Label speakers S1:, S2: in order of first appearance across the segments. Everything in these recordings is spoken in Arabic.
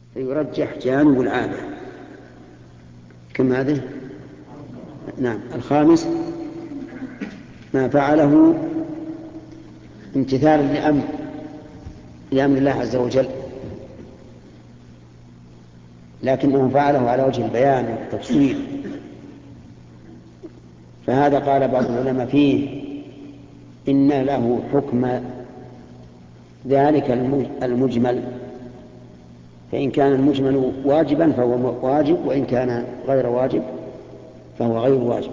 S1: فيرجح جانب العادة. كم هذه؟ نعم. الخامس ما فعله امتثالا لأمر الله عز وجل، لكنه فعله على وجه البيان والتفصيل، فهذا قال بعض العلماء فيه إن له حكم ذلك المجمل، فإن كان المجمل واجبا فهو واجب، وإن كان غير واجب فهو غير واجب.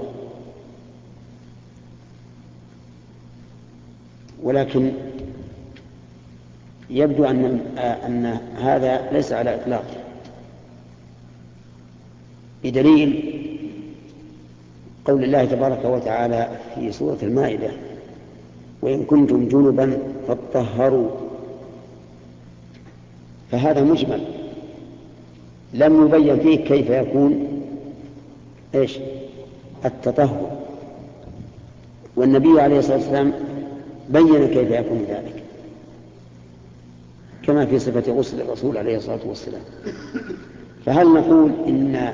S1: ولكن يبدو أن هذا ليس على إطلاقه، بدليل قول الله تبارك وتعالى في سورة المائدة: وإن كنتم جنبا فاطهروا. فهذا مجمل لم يبين فيه كيف يكون التطهر، والنبي عليه الصلاة والسلام بين كيف يكون ذلك، كما في صفة غسل الرسول عليه الصلاة والسلام. فهل نقول إن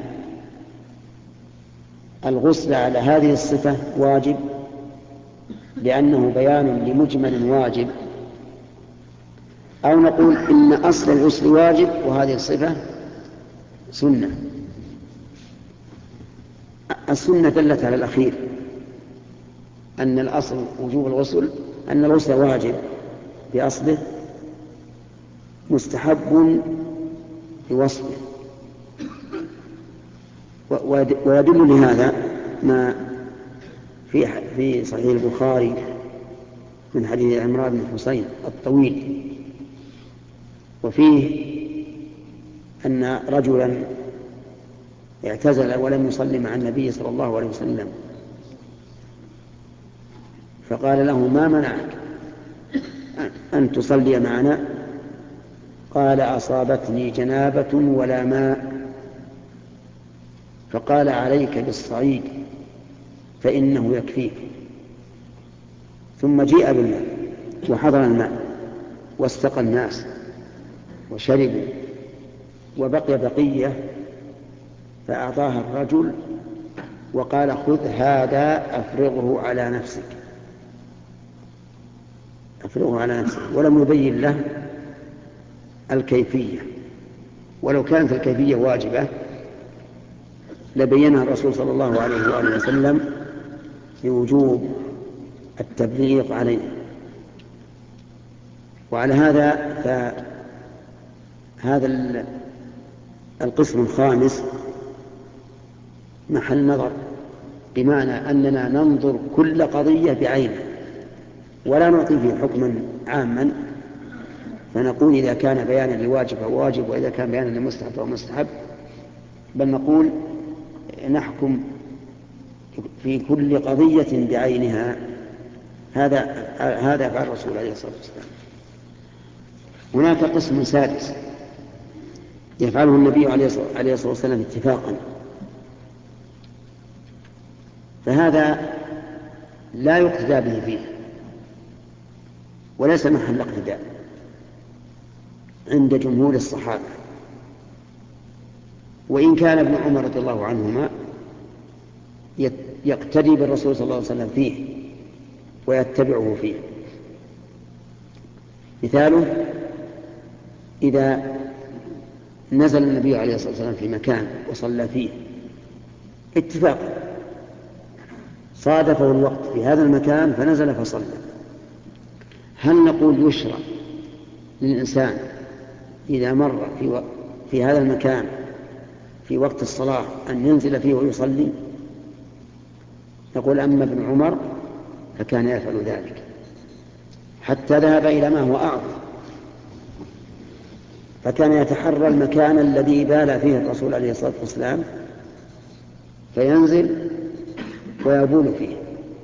S1: الغسل على هذه الصفة واجب لأنه بيان لمجمل واجب، أو نقول إن أصل الغسل واجب وهذه الصفة سنة؟ السنة دلت على الأخير، أن الأصل وجوب الغسل، أن الغسل واجب بأصله مستحب بوصفه. ويدل لهذا ما في صحيح البخاري من حديث عمران بن حسين الطويل، وفيه أن رجلا اعتزل ولم يصلي مع النبي صلى الله عليه وسلم، فقال له: ما منعك أن تصلي معنا؟ قال: أصابتني جنابة ولا ماء. فقال: عليك بالصعيد فإنه يكفيك. ثم جيء بالماء وحضر الماء واستقى الناس وشربوا، وبقي بقية فأعطاها الرجل وقال: خذ هذا أفرغه على نفسك، أفرغه على نفسك، ولم يبين له الكيفية. ولو كانت الكيفية واجبة لبينها الرسول صلى الله عليه وآله وسلم بوجوب التبليغ عليه. وعلى هذا القسم الخامس محل نظر، بمعنى أننا ننظر كل قضية بعينه ولا نعطي فيه حكما عاما، فنقول إذا كان بيانا لواجب فهو واجب، وإذا كان بيانا لمستحب فهو مستحب، بل نقول نحكم في كل قضية بعينها. هذا فعل الرسول عليه الصلاة والسلام. هناك قسم سادس يفعله النبي عليه الصلاة والسلام اتفاقا، فهذا لا يقتدى به فيه وليس محل اقتداء عند جمهور الصحابة، وإن كان ابن عمر رضي الله عنهما يقتدي بالرسول صلى الله عليه وسلم فيه ويتبعه فيه. مثاله: إذا نزل النبي عليه الصلاة والسلام في مكان وصلى فيه اتفاقا، صادفه الوقت في هذا المكان فنزل فصلى، هل نقول يشرع للإنسان إذا مر في هذا المكان في وقت الصلاة أن ينزل فيه ويصلي؟ نقول: أما ابن عمر فكان يفعل ذلك حتى ذهب إلى ما هو أعظم، فكان يتحرى المكان الذي بال فيه الرسول عليه الصلاة والسلام فينزل ويبول فيه.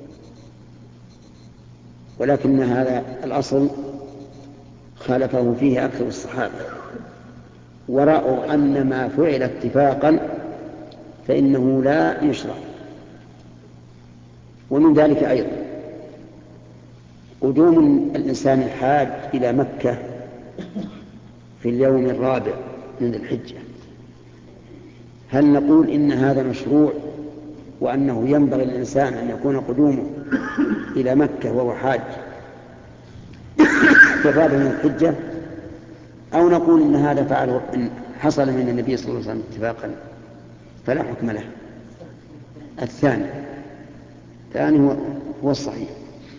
S1: ولكن هذا الأصل خالفه فيه أكثر الصحابة، ورأوا أن ما فعل اتفاقا فإنه لا يشرع. ومن ذلك أيضا قدوم الإنسان الحاج إلى مكة في اليوم الرابع من ذي الحجة، هل نقول إن هذا مشروع وأنه ينبغي للإنسان أن يكون قدومه إلى مكة وهو حاج في الرابع من الحجة، أو نقول إن هذا فعله إن حصل من النبي صلى الله عليه وسلم اتفاقا فلا حكم له؟ الثاني هو الصحيح.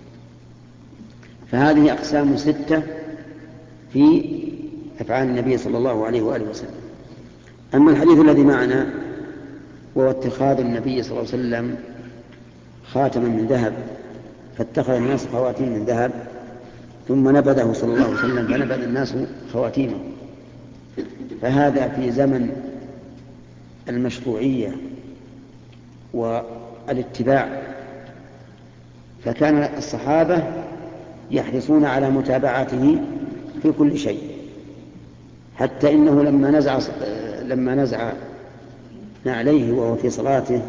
S1: فهذه أقسام 6 في أفعال النبي صلى الله عليه وآله وسلم. أما الحديث الذي معنا وهو اتخاذ النبي صلى الله عليه وسلم خاتما من ذهب، فاتخذ الناس خواتيم من ذهب ثم نبذه صلى الله عليه وسلم فنبذ الناس خواتيمه، فهذا في زمن المشروعية والاتباع، فكان الصحابة يحرصون على متابعته في كل شيء، حتى إنه لما نزع نعليه وهو في صلاته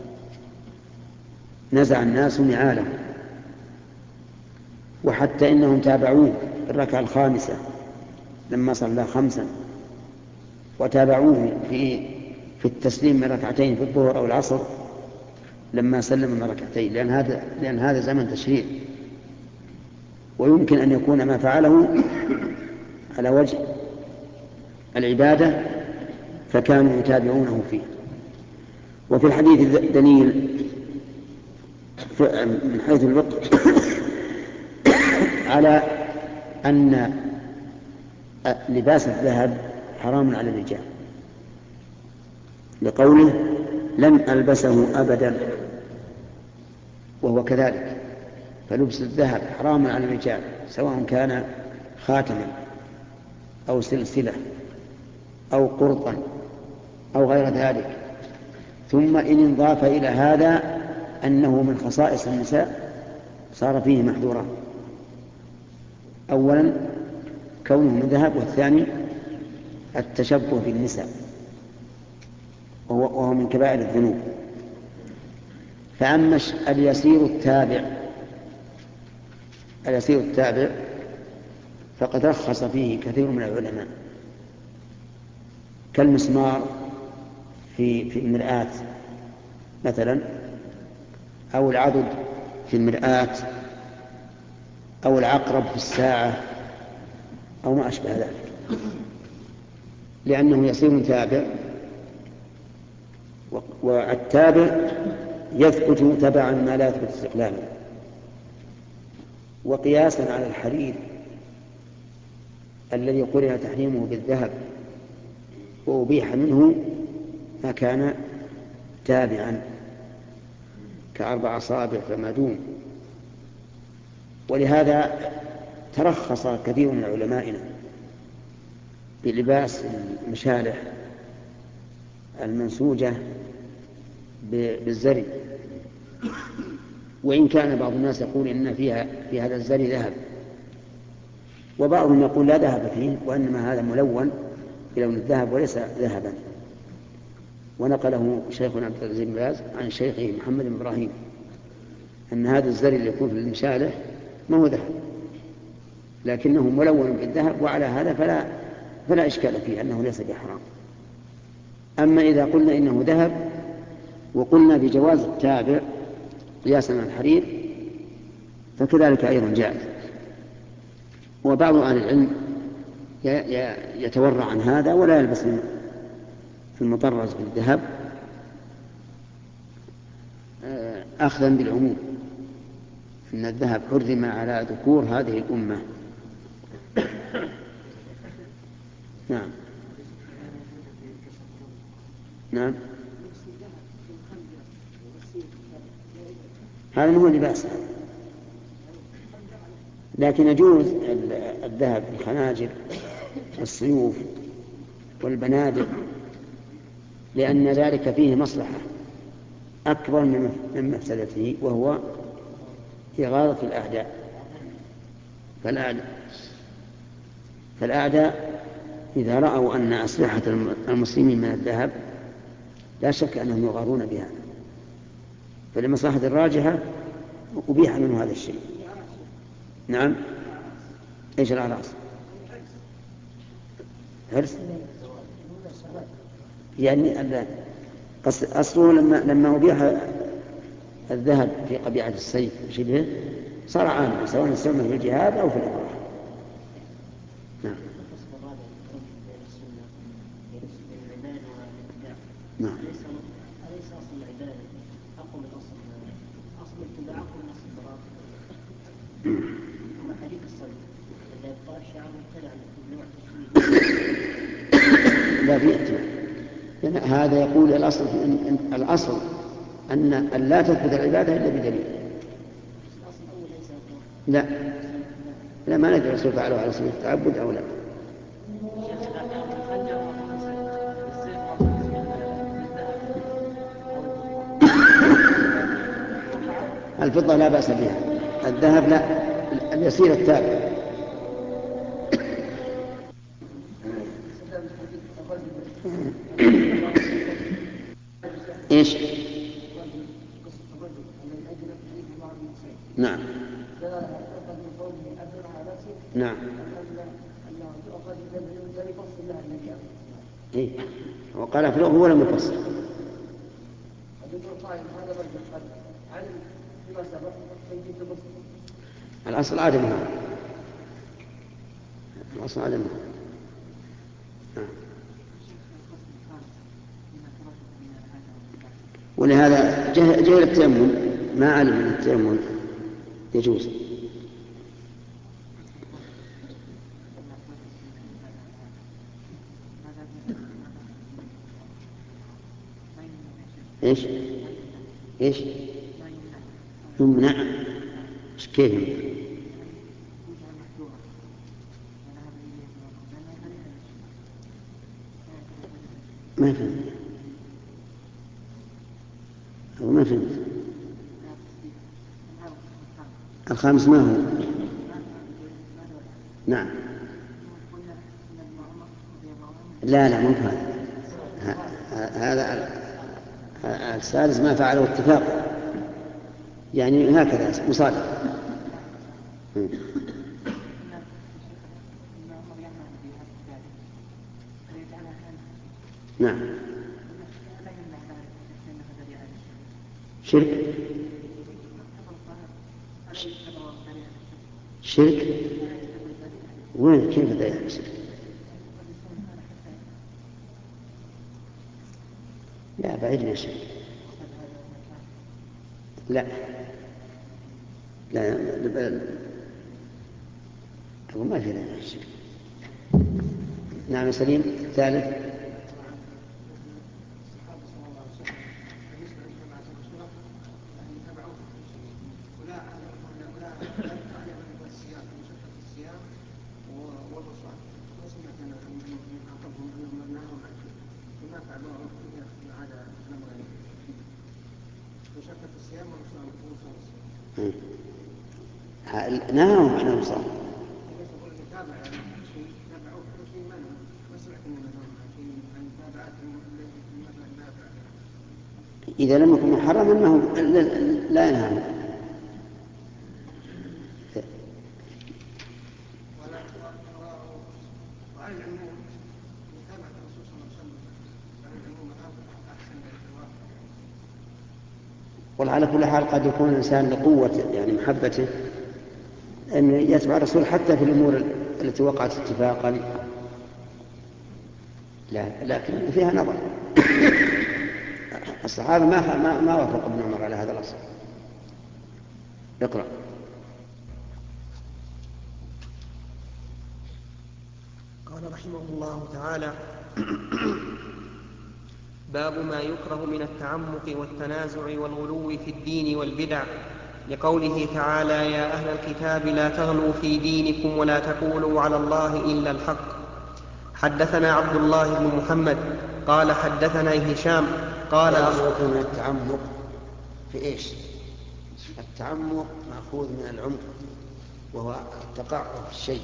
S1: نزع الناس نعاله، وحتى إنهم تابعوه في الركعة الخامسة لما صلى 5، وتابعوه في التسليم من ركعتين في الظهر أو العصر لما سلم من ركعتين، لأن هذا زمن تشريع، ويمكن أن يكون ما فعله على وجه العبادة فكانوا يتابعونه فيه. وفي الحديث دليل من حيث الفقه على أن لباس الذهب حرام على الرجال، لقوله لن ألبسه أبدا، وهو كذلك، فلبس الذهب حرام على الرجال سواء كان خاتما أو سلسلة أو قرطا أو غير ذلك. ثم إن انضاف إلى هذا أنه من خصائص النساء صار فيه محذورا: أولا كونه من ذهب، والثاني التشبه بالنساء وهو من كبائر الذنوب. فأما اليسير التابع فقد رخص فيه كثير من العلماء، كالمسمار في المرآة مثلا، أو العضد في المرآة، أو العقرب في الساعة، أو ما أشبه ذلك، لأنه يسير تابع، والتابع يثبت تبعا ما لا يثبت استقلالا. وقياسا على الحرير الذي قرن تحريمه بالذهب وأبيح منه ما كان تابعا ك4 أصابع فما دون. ولهذا ترخص كثير من علمائنا بلباس المشالح المنسوجة بالزري، وإن كان بعض الناس يقول إن في هذا الزري ذهب، وبعضهم يقول لا ذهب فيه وإنما هذا ملون بلون الذهب وليس ذهبا. ونقله شيخنا عبد العزيز بن باز عن شيخه محمد بن إبراهيم أن هذا الزري اللي يكون في المشالح ما هو ذهب لكنه ملون بالذهب، وعلى هذا فلا إشكال فيه أنه ليس بحرام. أما إذا قلنا إنه ذهب وقلنا بجواز التابع قياسا على الحرير فكذلك أيضا جائز. وبعض أهل العلم يتورع عن هذا ولا يلبس المطرز بالذهب أخذا بالعموم إن الذهب حرم على ذكور هذه الأمة. نعم نعم، هذا هو لباس، لكن يجوز الذهب بالخناجر والسيوف والبنادق، لأن ذلك فيه مصلحة أكبر من مفسدته، وهو إغاظة الأعداء. فالأعداء إذا رأوا أن أسلحة المسلمين من الذهب لا شك أنهم يغارون بها، فلمصلحة الراجحة أبيح منه هذا الشيء. نعم، إيش الأعراس؟ حرص يعني أصله لما أبيح الذهب في قبيعة السيف وشبهه صار عاما سواء استعمل في الجهاد أو في الإباحة. نعم. نعم.
S2: أليس أصل العبادة أقوى من أصل الاتباع أقوى من أصل البراءة؟ أما حديث الصدق إذا يبقى الشعب مبتدع من نوع
S1: لا بيأتي يعني هذا يقول الأصل أن لا تثبت العبادة إلا بدليل.
S2: الأصل الأول ليس
S1: لا ما ندري الرسول فعله على سبيل التعبد أو لا. الفضة لا بأس بها، الذهب لا، اليسير التابع. ايش؟ نعم. نعم. إيه؟ وقال أفلغ هو لم يفسر. الأصل عدمها. الأصل عدمها. نعم. ولهذا جهل التيمم، ما علم أن التيمم يجوز. ايش يمنع؟ كيف يمنع؟ ما فهمت. الخامس ما هو؟ نعم. لا مو هذا السادس ما فعله اتفاق، يعني هكذا مصادق. نعم. شرك وين كيف ذلك الشرك؟ لا بعيد من الشرك. لا هو ما في ذلك الشرك. نعم سليم. ثالث نهاهم عن المصاب. إذا لم يكن محرما أنه لا ينهاهم. وعلى كل حال قد يكون الإنسان لقوة يعني محبته أن يتبع الرسول حتى في الأمور التي وقعت اتفاقا، لكن فيها نظر. الصحابة ما وافق ابن عمر على هذا الأصل. اقرأ.
S3: قال رحمه الله تعالى: باب ما يكره من التعمق والتنازع والغلو في الدين والبدع، لقوله تعالى: يا أهل الكتاب لا تغلوا في دينكم ولا تقولوا على الله إلا الحق. حدثنا عبد الله بن محمد قال حدثنا هشام قال
S1: من التعمق في إيش؟ التعمق مأخوذ من العمق وهو التقعر في الشيء،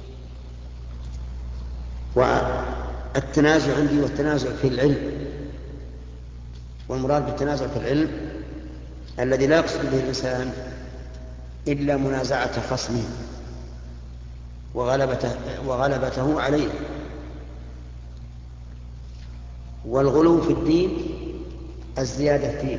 S1: والتنازع عندي والتنازع في العلم، والمراد بالتنازع في العلم الذي لا يقصد به الإنسان إلا منازعة خصمه وغلبته عليه، والغلو في الدين الزيادة فيه،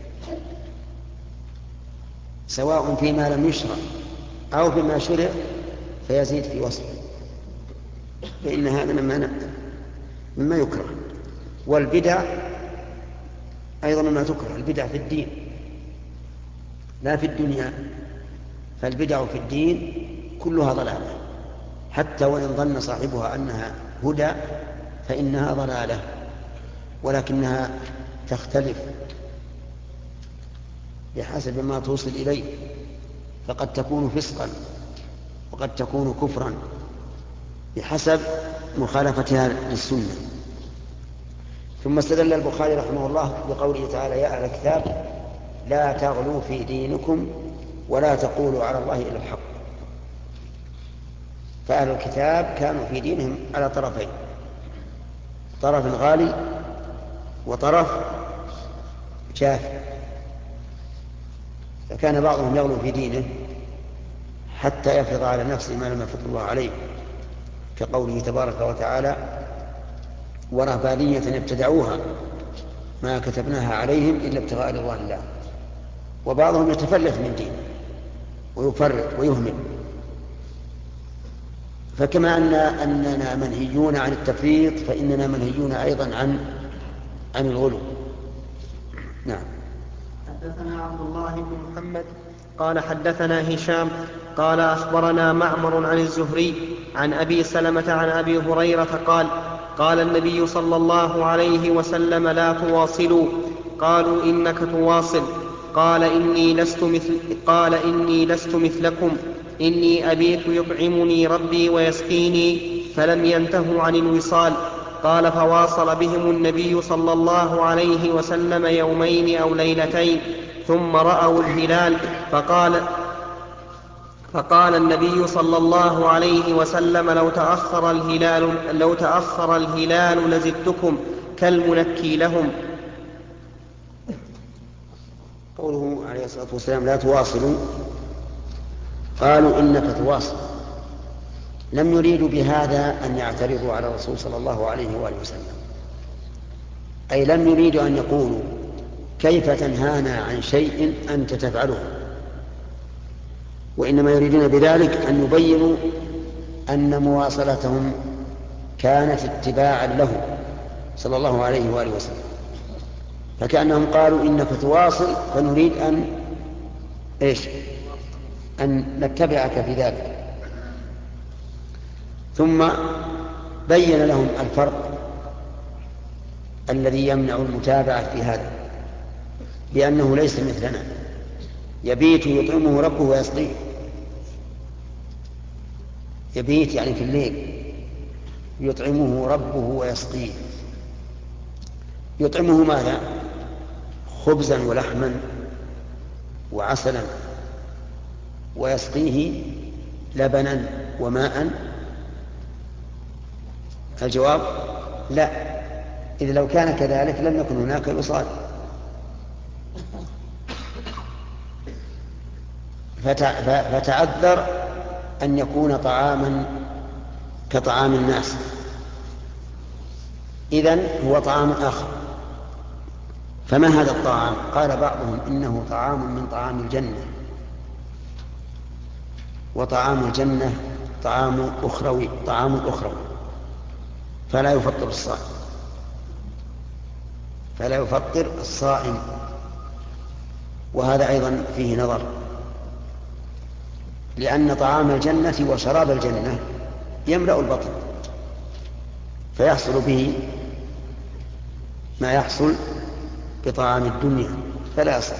S1: سواء فيما لم يشرع أو فيما شرع فيزيد في وصفه، فإن هذا مما يكره. والبدع أيضا مما تكره، البدع في الدين لا في الدنيا، فالبدع في الدين كلها ضلالة، حتى وإن ظن صاحبها أنها هدى فإنها ضلالة، ولكنها تختلف بحسب ما توصل إليه، فقد تكون فسقا وقد تكون كفرا بحسب مخالفتها للسنة. ثم استدل البخاري رحمه الله بقوله تعالى: يا أهل الكتاب لا تغلوا في دينكم ولا تقولوا على الله إلا الحق. فأهل الكتاب كانوا في دينهم على طرفين، طرف غالي وطرف جاف، فكان بعضهم يغلو في دينه حتى يفرض على نفسه ما لم يفرض الله عليه، كقوله تبارك وتعالى: ورهبانية ابتدعوها ما كتبناها عليهم إلا ابتغاء رضوان الله. وبعضهم يتفلت من دينه ويفرط ويهمل. فكما أننا منهيون عن التفريط فإننا منهيون أيضا عن الغلو. نعم.
S3: حدثنا عبد الله بن محمد قال حدثنا هشام قال أخبرنا معمر عن الزهري عن أبي سلمة عن أبي هريرة قال: قال النبي صلى الله عليه وسلم: لا تواصلوا. قالوا: إنك تواصل. قال: إني لست مثلكم، إني أبيت يطعمني ربي ويسقيني، فلم ينتهوا عن الوصال. قال: فواصل بهم النبي صلى الله عليه وسلم يومين أو ليلتين، ثم رأوا الهلال، فقال النبي صلى الله عليه وسلم: لو تأخر الهلال لزدتكم كالمنكي لهم.
S1: قوله عليه الصلاة والسلام: لا تواصلوا، قالوا: إنك تواصل. لم يريدوا بهذا أن يعترضوا على الرسول صلى الله عليه وآله وسلم، أي لم يريدوا أن يقولوا: كيف تنهانا عن شيء أنت تفعله؟ وإنما يريدون بذلك أن يبينوا أن مواصلتهم كانت اتباعا له صلى الله عليه وآله وسلم. فكأنهم قالوا: إنك تواصل، فنريد أن نتبعك في ذلك. ثم بين لهم الفرق الذي يمنع المتابعة في هذا، بأنه ليس مثلنا يبيت يطعمه ربه ويسقيه. يبيت يعني في الليل، يطعمه ربه ويسقيه. يطعمه ماذا؟ خبزا ولحما وعسلا، ويسقيه لبنا وماء. الجواب: لا، إذ لو كان كذلك لم يكن هناك وصال. فتعذر أن يكون طعاما كطعام الناس، إذن هو طعام آخر. فما هذا الطعام؟ قال بعضهم: إنه طعام من طعام الجنة، وطعام الجنة طعام أخروي فلا يفطر الصائم. وهذا أيضا فيه نظر، لأن طعام الجنة وشراب الجنة يملأ البطن، فيحصل به ما يحصل بطعام الدنيا، فلا يصح.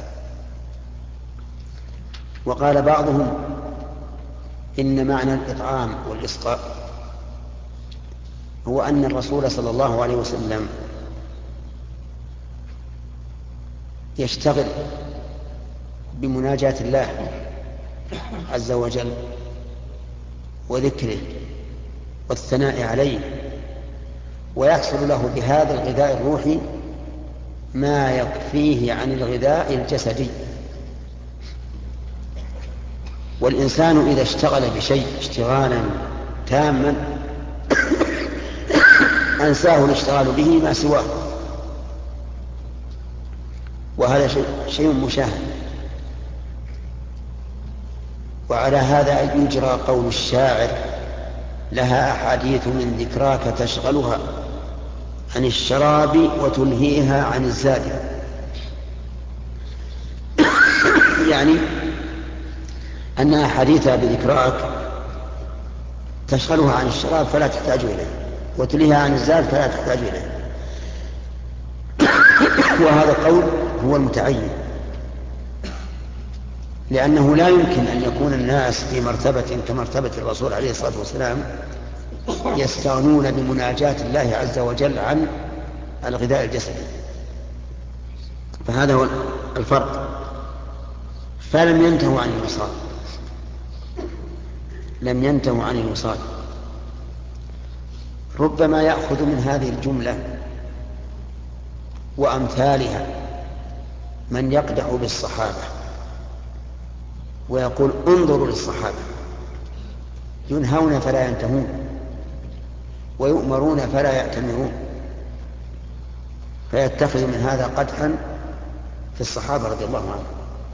S1: وقال بعضهم: إن معنى الإطعام والإسقاء هو أن الرسول صلى الله عليه وسلم يشتغل بمناجاة الله عز وجل وذكره والثناء عليه، ويحصل له بهذا الغذاء الروحي ما يكفيه عن الغذاء الجسدي. والإنسان إذا اشتغل بشيء اشتغالا تاما أنساه الاشتغال به ما سواه، وهذا شيء مشاهد. وعلى هذا يجرى قول الشاعر: لها أحاديث من ذكراك تشغلها عن الشراب وتلهيها عن الزاد. يعني أن أحاديثها بذكراك تشغلها عن الشراب فلا تحتاج إليه، وتلهيها عن الزاد فلا تحتاج إليه. وهذا القول هو المتعين، لأنه لا يمكن أن يكون الناس في مرتبة كمرتبة الرسول عليه الصلاة والسلام يستغنون بمناجاة الله عز وجل عن الغذاء الجسدي. فهذا هو الفرق. فلم ينتهوا عن الوصال، لم ينتهوا عن الوصال. ربما يأخذ من هذه الجملة وأمثالها من يقدح بالصحابة ويقول: انظروا للصحابة، ينهون فلا ينتهون، ويؤمرون فلا يأتمرون، فيتخذ من هذا قدحا في الصحابة رضي الله عنهم.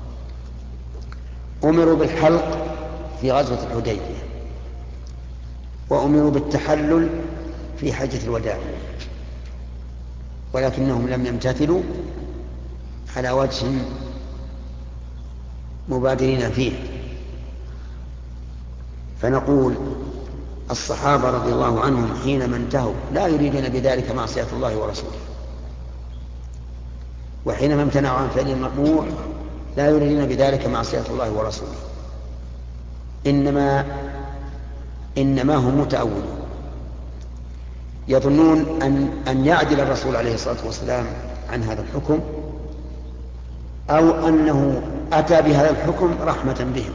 S1: أمروا بالحلق في غزوة الحديبية، وأمروا بالتحلل في حجة الوداع، ولكنهم لم يمتثلوا على وجه مبادرين فيه. فنقول: الصحابة رضي الله عنهم حينما انتهوا لا يريدون بذلك معصية الله ورسوله، وحينما امتنعوا عن فعل المأمور لا يريدون بذلك معصية الله ورسوله، إنما هم متأولون، يظنون أن يعدل الرسول عليه الصلاة والسلام عن هذا الحكم، أو أنه أتى بهذا الحكم رحمة بهم.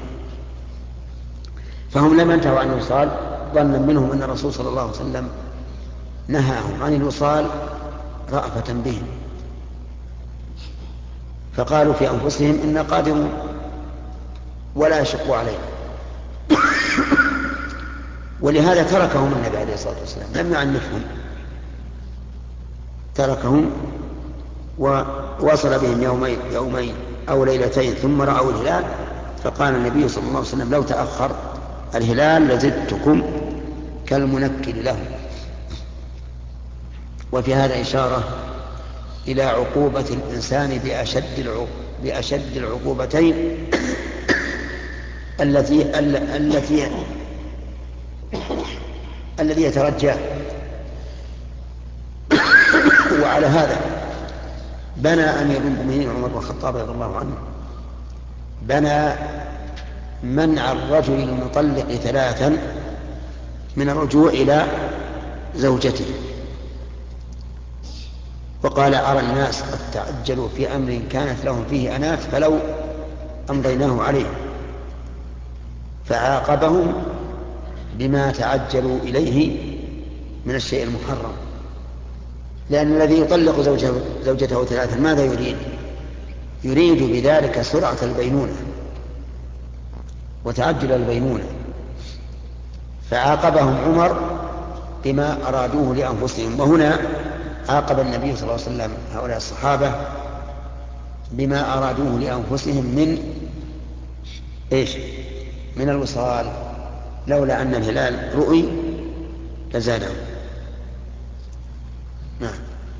S1: فهم لم ينتهوا عن الوصال ظنا منهم أن الرسول صلى الله عليه وسلم نهاهم عن الوصال رأفة بهم، فقالوا في أنفسهم: إنا قادرون ولا يشق علينا. ولهذا تركهم النبي عليه الصلاة والسلام، لم يعنفهم، تركهم ووصل بهم يومين أو ليلتين ثم رأوا الهلال، فقال النبي صلى الله عليه وسلم: لو تأخر الهلال لزدتكم كالمنكل له. وفي هذا إشارة إلى عقوبة الإنسان بأشد العقوبتين الذي يترجاه. وعلى هذا بنى أمير المؤمنين عمر بن الخطاب رضي الله عنه بنى منع الرجل المطلق 3 من الرجوع إلى زوجته، وقال: أرى الناس قد تعجلوا في أمر كانت لهم فيه أنات فلو أمضيناه عليه، فعاقبهم بما تعجلوا إليه من الشيء المحرم. لأن الذي يطلق زوجته 3 ماذا يريد؟ يريد بذلك سرعة البينونة وتعجل البينونة، فعاقبهم عمر بما أرادوه لأنفسهم. وهنا عاقب النبي صلى الله عليه وسلم هؤلاء الصحابة بما أرادوه لأنفسهم من الوصال، لولا أن الهلال رؤي لزادهم. نعم.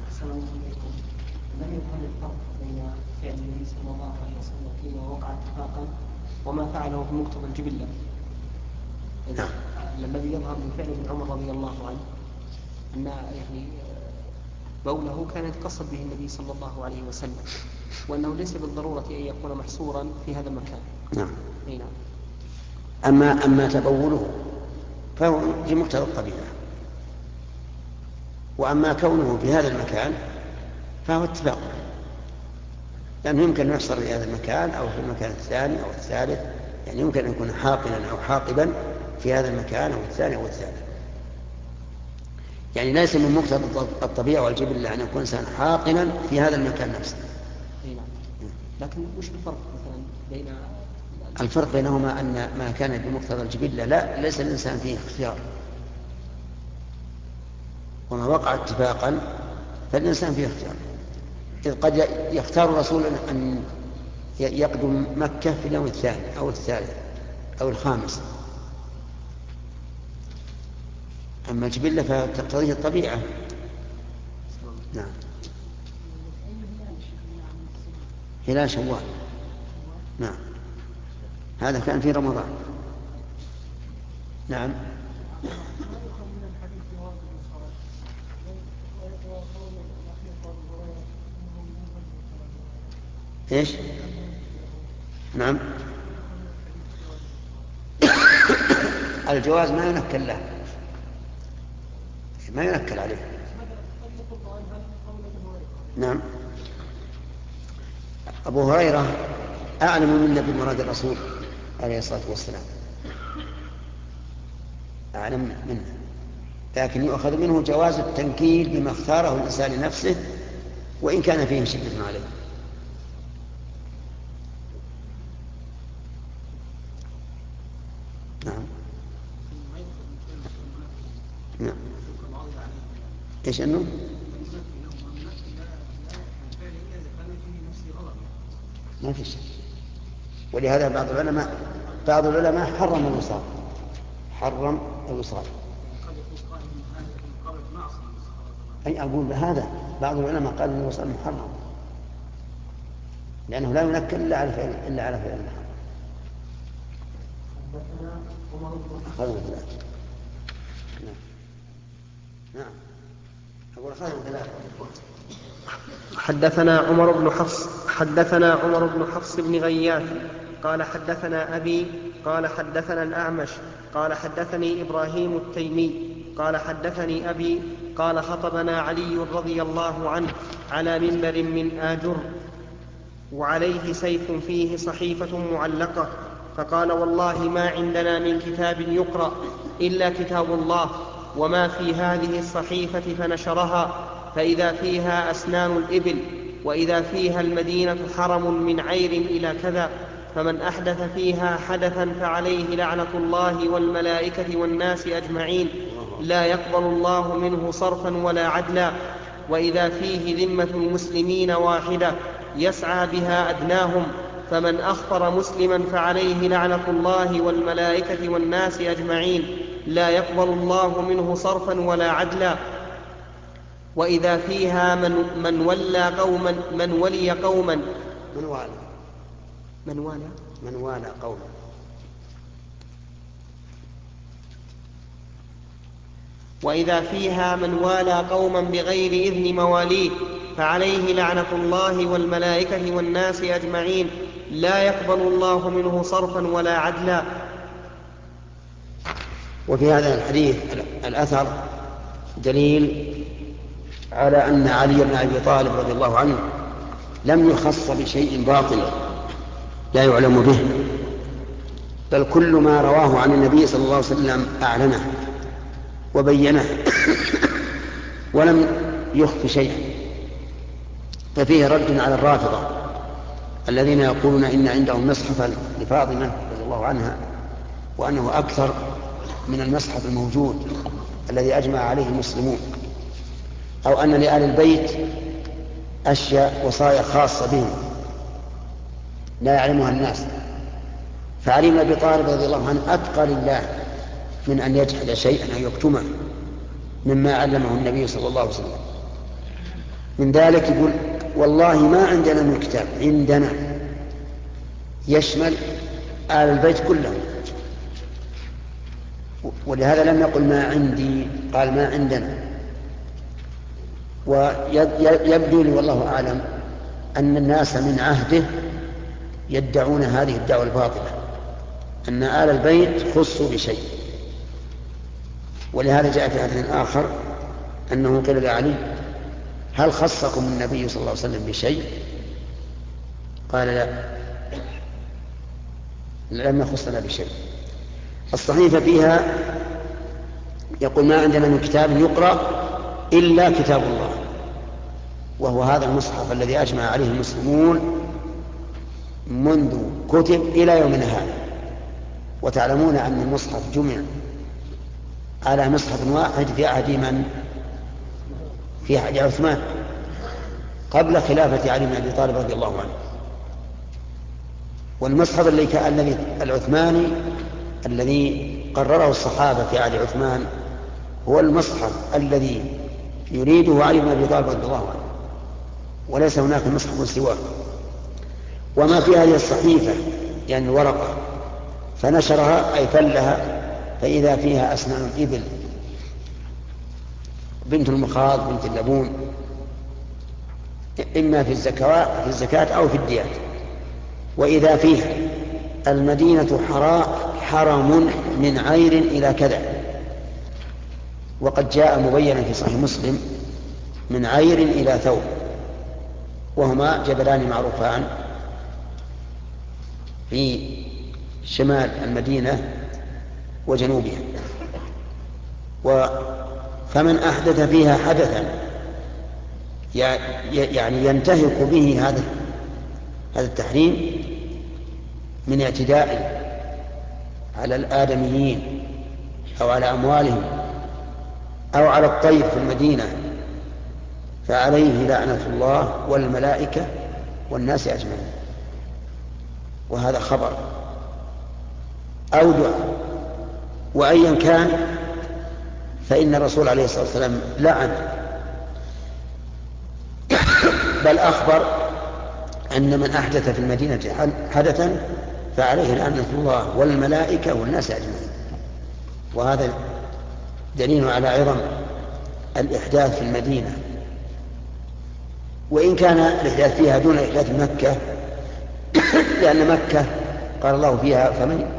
S2: لم يفهم الفرق بين فعل النبي صلى الله عليه وسلم فيما وقع اتفاقا وما فعله بمقتضى الجبلة.
S1: نعم.
S2: الذي يظهر من فعل ابن عمر رضي الله عنه أن يعني بوله كان يتقصد به النبي صلى الله عليه وسلم، وأنه ليس بالضرورة أن يكون محصورا في هذا المكان.
S1: نعم.
S2: نعم.
S1: أما تبوله فهو في مقتضى الطبيعة، وأما كونه في هذا المكان فهو اتفاق، لأنه يمكن أن يحصر في هذا المكان أو في المكان الثاني أو الثالث، يعني يمكن أن يكون حاقنا أو حاقبا في هذا المكان أو الثاني أو الثالث. يعني ليس من مقتضى الطبيعة والجبلة أن يكون إنسان حاقنا في هذا المكان نفسه.
S2: لكن وش الفرق مثلا بين
S1: الفرق بينهما أن ما كان بمقتضى الجبلة ليس الإنسان فيه اختيار، وما وقع اتفاقا فالإنسان فيه اختيار. إذ قد يختار الرسول أن يقدم مكة في اليوم الثاني أو الثالث أو الخامس. أما الجبلة فتقتضيه الطبيعة. نعم. هلال شوال. نعم. هذا كان في رمضان. نعم. ايش؟ نعم. الجواز ما ينكل له، ما ينكل عليه. نعم. أبو هريرة أعلم منا بمراد الرسول عليه الصلاة والسلام، أعلم منه، لكن يؤخذ منه جواز التنكيل بما اختاره الإنسان لنفسه وإن كان فيه شدة عليه. نعم. نعم. ايش انه؟ ما في شيء. ولهذا بعض العلماء حرم الوصال. أي أقول بهذا بعض العلماء قال أن الوصال محرم لأنه لا ينكل إلا على فعل المحرم. نعم. أقول خير ثلاثة.
S3: حدثنا عمر بن حفص بن غياث قال حدثنا أبي قال حدثنا الأعمش قال حدثني إبراهيم التيمي قال حدثني أبي قال خطبنا علي رضي الله عنه على منبر من آجر وعليه سيف فيه صحيفة معلقة، فقال والله ما عندنا من كتاب يقرأ إلا كتاب الله وما في هذه الصحيفة، فنشرها فإذا فيها أسنان الإبل وإذا فيها المدينة حرم من عير إلى كذا، فمن أحدث فيها حدثا فعليه لعنة الله والملائكة والناس أجمعين لا يقبل الله منه صرفا ولا عدلا، وإذا فيه ذمة المسلمين واحدة يسعى بها أدناهم، فمن أخطر مسلما فعليه لعنة الله والملائكة والناس أجمعين لا يقبل الله منه صرفا ولا عدلا، وإذا فيها من ولي قوما وإذا فيها من والى قوما بغير إذن مواليه فعليه لعنة الله والملائكة والناس أجمعين لا يقبل الله منه صرفا ولا عدلا.
S1: وفي هذا الحديث الأثر دليل على أن علي بن أبي طالب رضي الله عنه لم يخص بشيء باطل لا يعلم به، بل كل ما رواه عن النبي صلى الله عليه وسلم أعلنه وبينه ولم يخف شيئا. ففيه رد على الرافضة الذين يقولون إن عندهم مصحفا لفاطمة رضي الله عنها وأنه أكثر من المصحف الموجود الذي أجمع عليه المسلمون، أو أن لآل البيت أشياء وصايا خاصة بهم لا يعلمها الناس. فعلي بن أبي طالب رضي الله عنه أتقى لله من أن يجحد شيئا أو يكتمه مما علمه النبي صلى الله عليه وسلم. من ذلك يقول والله ما عندنا من كتاب عندنا يشمل آل البيت كلهم، ولهذا لم يقل ما عندي، قال ما عندنا. ويبدو لي والله أعلم أن الناس من عهده يدعون هذه الدعوة الباطلة أن آل البيت خصوا بشيء. ولهذا جاء في حديث آخر أنه قيل لعلي هل خصكم النبي صلى الله عليه وسلم بشيء؟ قال لا، لم يخصنا بشيء. الصحيفة فيها يقول ما عندنا من كتاب يقرأ إلا كتاب الله، وهو هذا المصحف الذي أجمع عليه المسلمون منذ كتب إلى يومنا هذا. وتعلمون أن المصحف جمع على مصحف واحد في عهد من؟ في عهد عثمان قبل خلافة علي بن أبي طالب رضي الله عنه. والمصحف الذي العثماني الذي قرره الصحابة في عهد عثمان هو المصحف الذي يريده علي بن أبي طالب رضي الله عنه، وليس هناك مصحف سواه. وما في هذه الصحيفة يعني الورقة فنشرها أي فلها، فإذا فيها أسنان الإبل بنت المخاض بنت اللبون إما في الزكاة أو في الديات. وإذا فيها المدينة حرم من عير إلى كذا، وقد جاء مبينا في صحيح مسلم من عير إلى ثوب، وهما جبلان معروفان في شمال المدينة وجنوبها. فمن أحدث فيها حدثا يعني ينتهك به هذا التحريم من اعتداء على الآدميين أو على أموالهم أو على الطير في المدينة، فعليه لعنة الله والملائكة والناس أجمعين. وهذا خبر أو دعاء، وأيا كان فإن الرسول عليه الصلاة والسلام لعن، بل أخبر أن من أحدث في المدينة حدثا فعليه لعنة الله والملائكة والناس أجمعين. وهذا دليل على عظم الإحداث في المدينة، وإن كان الإحداث فيها دون إحداث مكة، لأن مكة قال الله فيها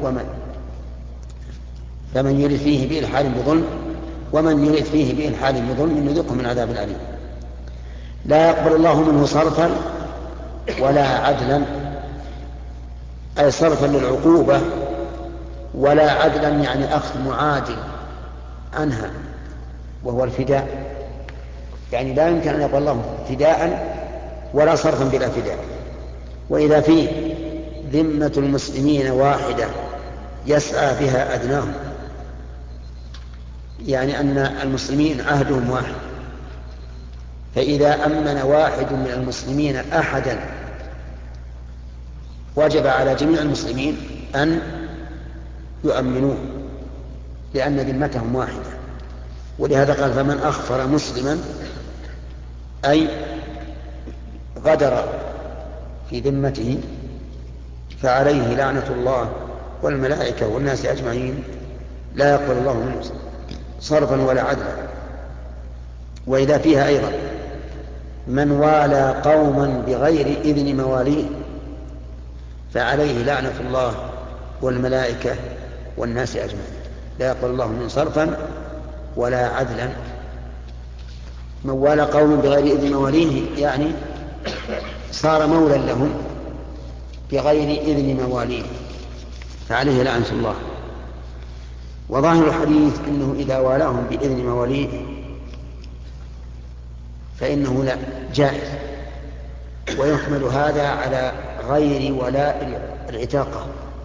S1: فمن يرد فيه بإلحاد بظلم ومن يرد فيه بإلحاد بظلم نذقه من عذاب أليم. لا يقبل الله منه صرفا ولا عدلا، أي صرفا للعقوبة، ولا عدلا يعني أخذ معادل عنها وهو الفداء، يعني لا يمكن أن يقبل الله فداء ولا صرفا بلا فداء. وإذا فيه ذمة المسلمين واحدة يسعى بها أدناهم، يعني أن المسلمين عهدهم واحد، فإذا أمن واحد من المسلمين أحدا وجب على جميع المسلمين أن يؤمنوه، لأن ذمتهم واحدة. ولهذا قال فمن أخفر مسلما أي غدر في ذمته فعليه لعنة الله والملائكة والناس أجمعين، لا يقبل الله منه صرفا ولا عدلا. وإذا فيها أيضا من والى قوما بغير إذن مواليه فعليه لعنة الله والملائكة والناس أجمعين، لا يقبل الله منه صرفا ولا عدلا. من والى قوم بغير إذن مواليه يعني صار مولا لهم بغير إذن مواليه فعليه لعنة الله. وظاهر الحديث أنه إذا والاهم بإذن مواليه فإنه لا جائز، ويحمل هذا على غير ولاء العتاقة،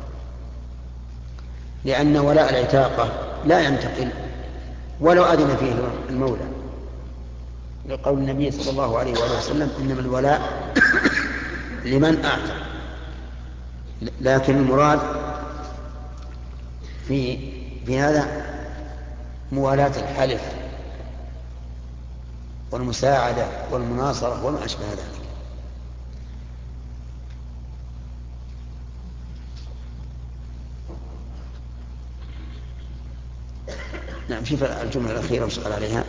S1: لأن ولاء العتاقة لا ينتقل ولو أذن فيه المولى، لقول النبي صلى الله عليه وآله وسلم إنما الولاء لمن أعتق. لكن المراد في هذا موالاة الحلف والمساعدة والمناصرة وما أشبه ذلك. نعم. شوف الجملة الأخيرة وش قال عليها.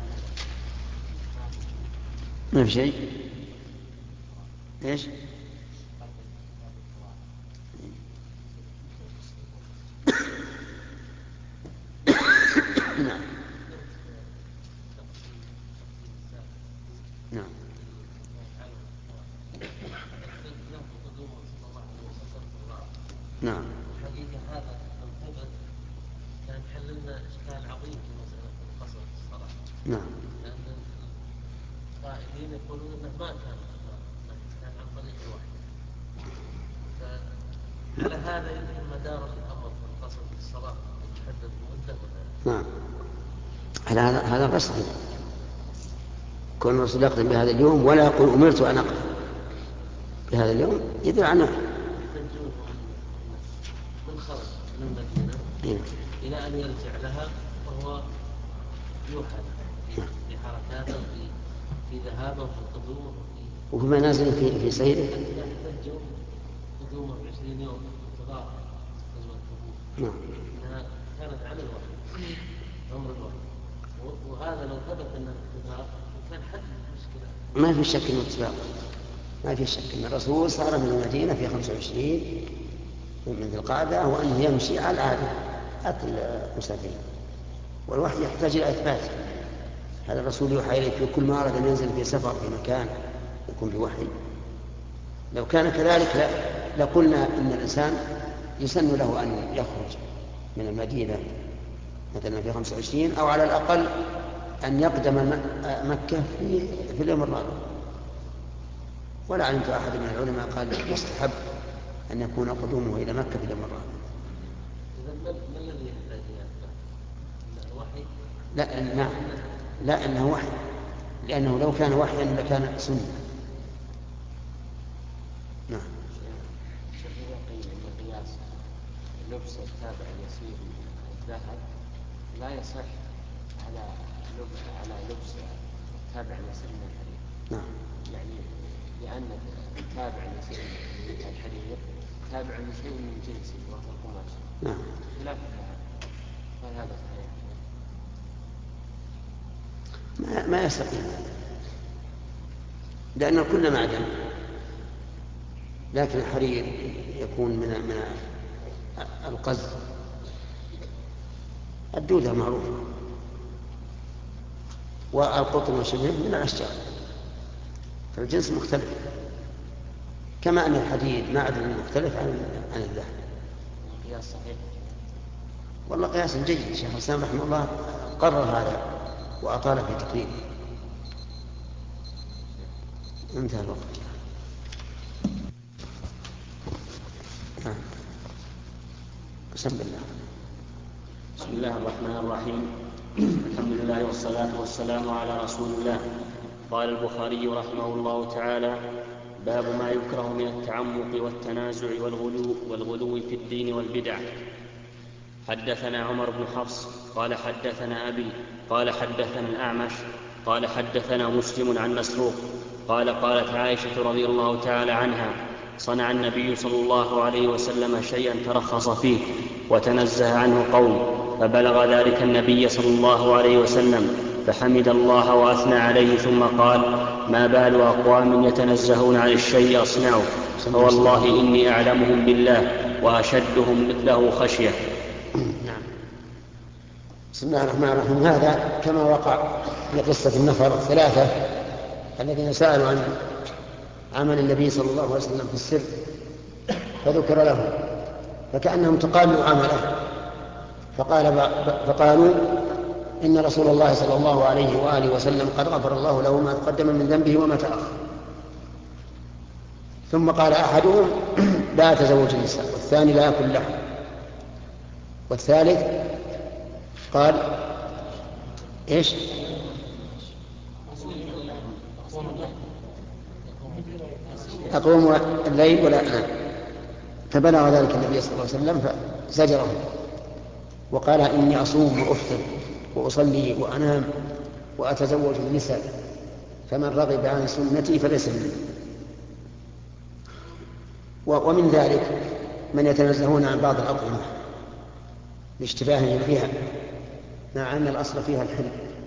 S1: ما في شيء. إيش؟ نعم. نعم. نعم.
S4: حقيقة هذا الخبر كان حل لنا إشكال عظيم في مسألة القصر في الصلاة.
S1: نعم.
S4: لأن القائلين يقولون أنه ما كان كان عن طريق واحد. فعلى هذا يمكن مدار الأمر في القصر في الصلاة يتحدد مدة ولا؟
S1: نعم. هذا غير صحيح. كون الرسول يقدم بهذا اليوم ولا يقول أمرت أن أقدم بهذا اليوم يدل عنه.
S4: من خرج من المدينة إلى أن يرجع لها وهو يوحى في حركاته في ذهابه وفي قدومه
S1: وفي منازل في سيره.
S4: يحتج قدومه ب20 يوم انتظار غزوة تبوك. إنها كانت على الوحي أمر الوحي، وهذا لو ثبت أنه انتظار كان حد المشكلة.
S1: ما في شك انه اتفاق، ما في شك ان الرسول صار من المدينه في 25 من ذي القعده وانه يمشي على العاده المسافرين، والوحي يحتاج الى اثبات. هذا الرسول يوحى اليه في كل ما اراد ان ينزل في سفر في مكان يكون بوحي. لو كان كذلك لقلنا ان الانسان يسن له ان يخرج من المدينه مثلا في 25 او على الاقل أن يقدم مكة في اليوم الرابع. ولا علمت أحد من العلماء قال يستحب أن يكون قدومه إلى مكة في اليوم الرابع.
S4: إذا ما الذي يحتاج إلى وحي؟
S1: لا نعم، لا إنه وحي، لأنه لو كان وحيا لكان سنة. نعم.
S5: شيخ قيل أن قياس لبس التابع اليسير من الذهب لا يصح على لبس التابع اليسير من الحرير.
S1: نعم.
S5: يعني لأن التابع اليسير من الحرير تابع لشيء من جنسه وهو القماش.
S1: نعم.
S5: خلاف هذا صحيح.
S1: ما يستقيم، لأن كل معدن، لكن الحرير يكون من القز، الدودة معروفة، والقطن وشبهه من الأشجار، فالجنس مختلف، كما أن الحديد معدن مختلف عن الذهب.
S5: قياس صحيح.
S1: والله قياس جيد. شيخ الإسلام رحمه الله قرر هذا وأطال في تقريره. انتهى الوقت. بسم الله.
S6: بسم الله الرحمن الرحيم. الحمد لله والصلاة والسلام على رسول الله. قال البخاري رحمه الله تعالى: باب ما يكره من التعمق والتنازع والغلو في الدين والبدع. حدثنا عمر بن حفص قال حدثنا أبي قال حدثنا الأعمش قال حدثنا مسلم عن مسروق قال قالت عائشة رضي الله تعالى عنها: صنع النبي صلى الله عليه وسلم شيئا ترخص فيه وتنزه عنه قوم، فبلغ ذلك النبي صلى الله عليه وسلم فحمد الله وأثنى عليه ثم قال: ما بال أقوام يتنزهون عن الشيء أصنعه، فوالله إني أعلمهم بالله وأشدهم له خشية.
S1: نعم. بسم الله الرحمن الرحيم. هذا كما وقع في قصة النفر الثلاثة الذين سألوا عن عمل النبي صلى الله عليه وسلم في السر فذكر لهم، فكأنهم تقالوا عمله، فقالوا إن رسول الله صلى الله عليه وآله وسلم قد غفر الله له ما تقدم من ذنبه وما تأخر. ثم قال أحدهم: لا أتزوج النساء، والثاني: لا أكل لحم، والثالث قال: إيش؟ أقوم الليل ولا أنام. فبلغ ذلك النبي صلى الله عليه وسلم فزجره وقال: إني أصوم وأفطر وأصلي وأنام وأتزوج النساء، فمن رغب عن سنتي فليس مني. ومن ذلك من يتنزهون عن بعض الأطعمة لاشتباههم فيها، مع أن الأصل فيها الحل.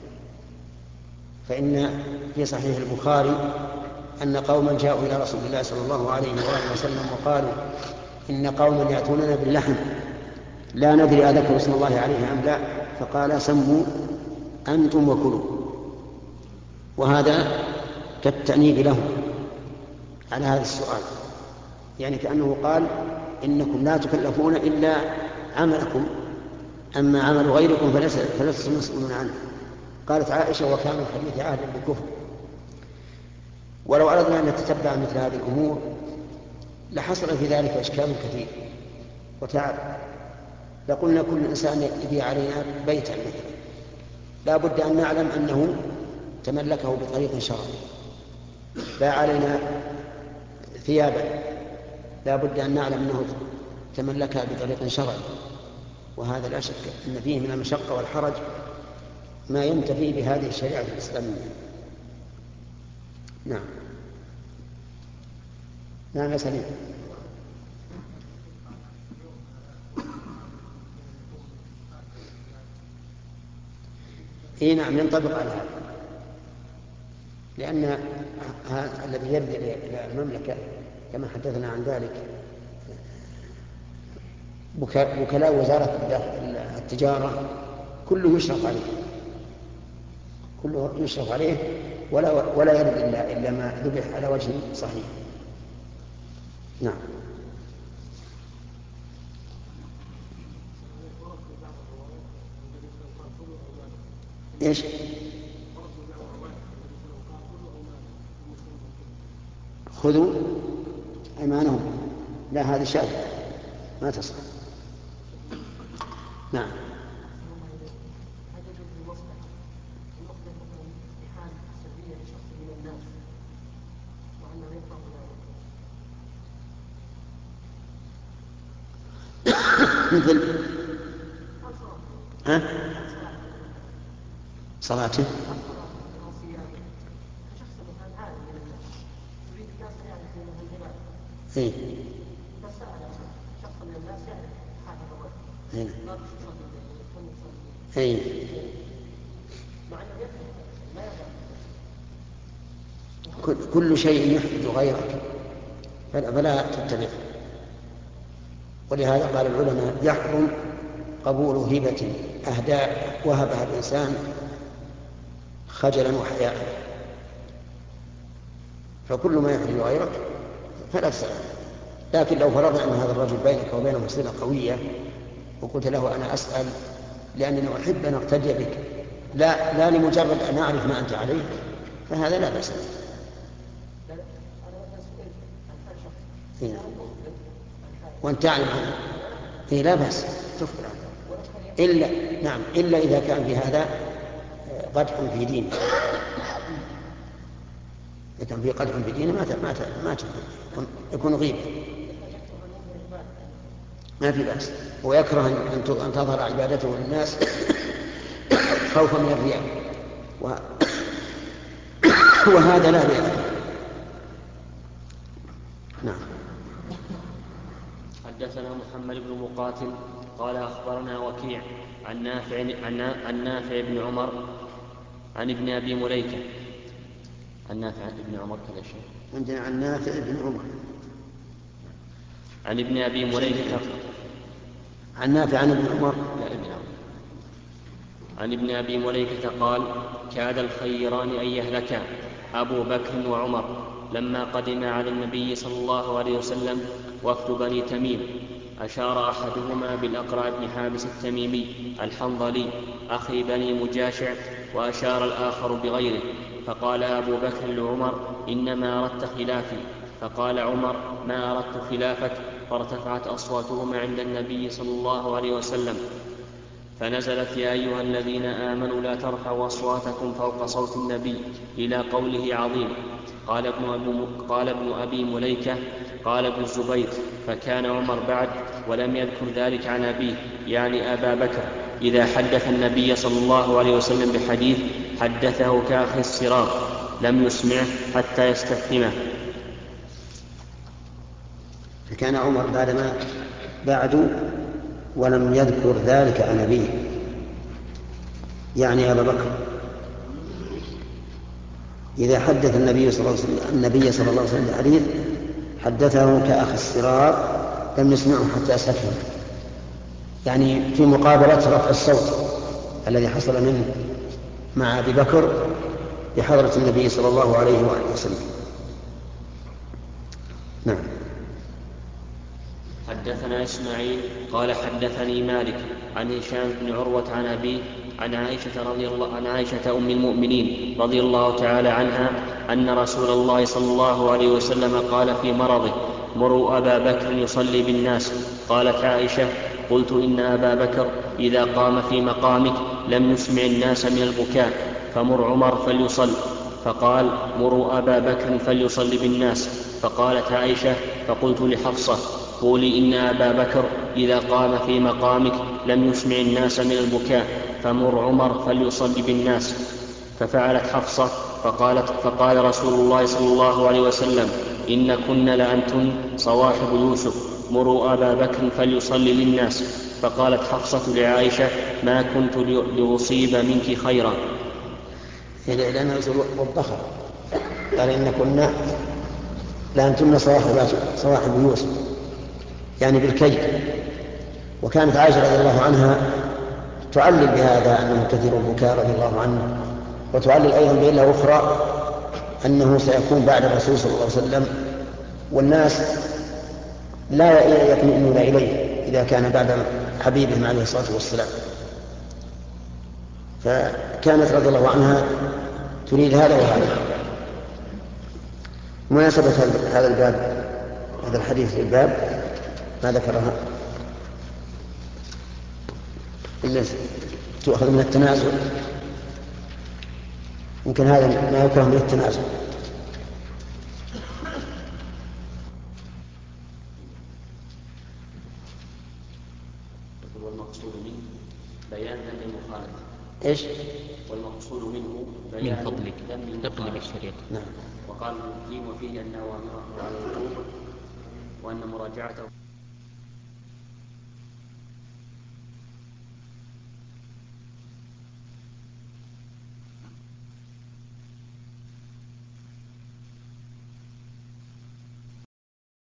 S1: فإن في صحيح البخاري أن قوما جاءوا إلى رسول الله صلى الله عليه وآله وسلم وقالوا: إن قوما يأتوننا باللحم لا ندري أذكر اسم الله عليه أم لا، فقال: سموا أنتم وكلوا. وهذا كالتأنيب لهم على هذا السؤال، يعني كأنه قال: إنكم لا تكلفون إلا عملكم، أما عمل غيركم فلستم مسؤولون عنه. قالت عائشة: وكان الحديث عهدا بالكفر. ولو أردنا أن نتتبع مثل هذه الأمور لحصل في ذلك إشكال كثير وتعب. لقلنا كل إنسان يبيع علينا بيتا مثلا، لا بد أن نعلم أنه تملكه بطريق شرعي. باع علينا ثيابا لا بد أن نعلم أنه تملكها بطريق شرعي، وهذا لا شك أن فيه من المشقة والحرج ما ينتفي بهذه الشريعة الإسلامية. نعم. نعم يا سليم. إيه نعم ينطبق على هذا، لأن الذي يرجع إلى المملكة كما حدثنا عن ذلك وكلاء وزارة التجارة كله يشرف عليه ولا يرد إلا ما ذبح على وجه صحيح. نعم. إيش؟ خذوا أيمانهم. لا هذه شاذة ما تصح. نعم. مثل صلاته إيه؟ إيه؟ كل شيء يحدث غيرك فلا تتبعه. ولهذا قال العلماء يحرم قبول هبة أهداء وهبها الإنسان خجلا وحياء، فكل ما يحدث غيرك فلا تسأل. لكن لو فرضنا أن هذا الرجل بينك وبينه صلة قوية وقلت له أنا أسأل لأنني أحب أن أقتدي بك لا لمجرد أن أعرف ما أنت عليه، فهذا لا بأس. وأنت تعلم عنه لا بأس تخبر عنه، إلا إذا كان في هذا قدح في دينه. إذا كان في قدح في دينه ما يكون غيبة، ما في بأس. ويكره أن تظهر عبادته للناس خوفا من الرياء، وهذا لا بأس. نعم.
S6: حدثنا محمد بن مقاتل قال أخبرنا وكيع عن نافع بن عمر عن ابن أبي مليكة. عن نافع بن عمر كذا شيء
S1: عندنا عن نافع بن عمر
S6: عن ابن أبي مليكة
S1: عن نافع عن ابن عمر
S6: عن ابن أبي مليكة قال كاد الخيران أن يهلكا أبو بكر وعمر لما قدم على النبي صلى الله عليه وسلم وفد بني تميم. أشار أحدهما بالأقرع بن حابس التميمي الحنظلي أخي بني مجاشع، وأشار الآخر بغيره، فقال أبو بكر لعمر إنما أردت خلافي، فقال عمر ما أردت خلافك، فارتفعت أصواتهما عند النبي صلى الله عليه وسلم، فنزلت يا أيها الذين آمنوا لا ترفعوا أصواتكم فوق صوت النبي إلى قوله عظيم. قال ابن أبي مليكة قال ابن الزبير فكان عمر بعد ولم يذكر ذلك عن أبيه يعني أبا بكر إذا حدث النبي صلى الله عليه وسلم بحديث حدثه كأخي الصراط لم يسمعه حتى يستفهمه.
S1: فكان عمر بعد ولم يذكر ذلك عن أبيه يعني أبا بكر إذا حدث النبي صلى الله عليه وسلم بحديث حدثه كأخي الصراط لم يسمعه حتى يستفهم، يعني في مقابلة رفع الصوت الذي حصل منه مع أبي بكر بحضرة النبي صلى الله عليه وآله وسلم. نعم.
S6: حدثنا إسماعيل قال حدثني مالك عن هشام بن عروة عن أبيه عن عائشة أم المؤمنين رضي الله تعالى عنها أن رسول الله صلى الله عليه وسلم قال في مرضه مروا أبا بكر يصلي بالناس. قالت عائشة قلت إن أبا بكر إذا قام في مقامك لم يسمع الناس من البكاء، فمر عمر فليصل. فقال مروا أبا بكر فليصل بالناس. فقالت عائشة فقلت لحفصة قولي إن أبا بكر إذا قام في مقامك لم يسمع الناس من البكاء فمر عمر فليصل بالناس. ففعلت حفصة فقال رسول الله صلى الله عليه وسلم إن كن لأنتن صواحب يوسف مروا أبا بكر فليصلي للناس. فقالت حفصة لعائشة ما كنت لأصيب منك خيرا.
S1: لأنه وضخها قال إن كنا لأنتن صواحب يوسف يعني بالكيد. وكانت عائشة رضي الله عنها تعلل بهذا أنه كثير البكاء رضي الله عنه، وتعلل أيضا بعلة أخرى أنه سيكون بعد الرسول صلى الله عليه وسلم والناس لا يطمئنون إليه إذا كان بعد حبيبهم عليه الصلاة والسلام. فكانت رضي الله عنها تريد هذا وهذا. مناسبة هذا الباب، هذا الحديث للباب ما ذكرها إلا تؤخذ من التنازل. يمكن هذا ما يكره من التنازل.
S6: والمقصود منه بيان ذم المخالفة.
S1: إيش؟
S6: والمقصود منه بيان
S2: من فضلك
S6: ذم
S2: اقلب
S6: المخالفة.
S2: الشريط.
S6: وقال الدين وفيه أن أوامره على الوجوب وأن مراجعته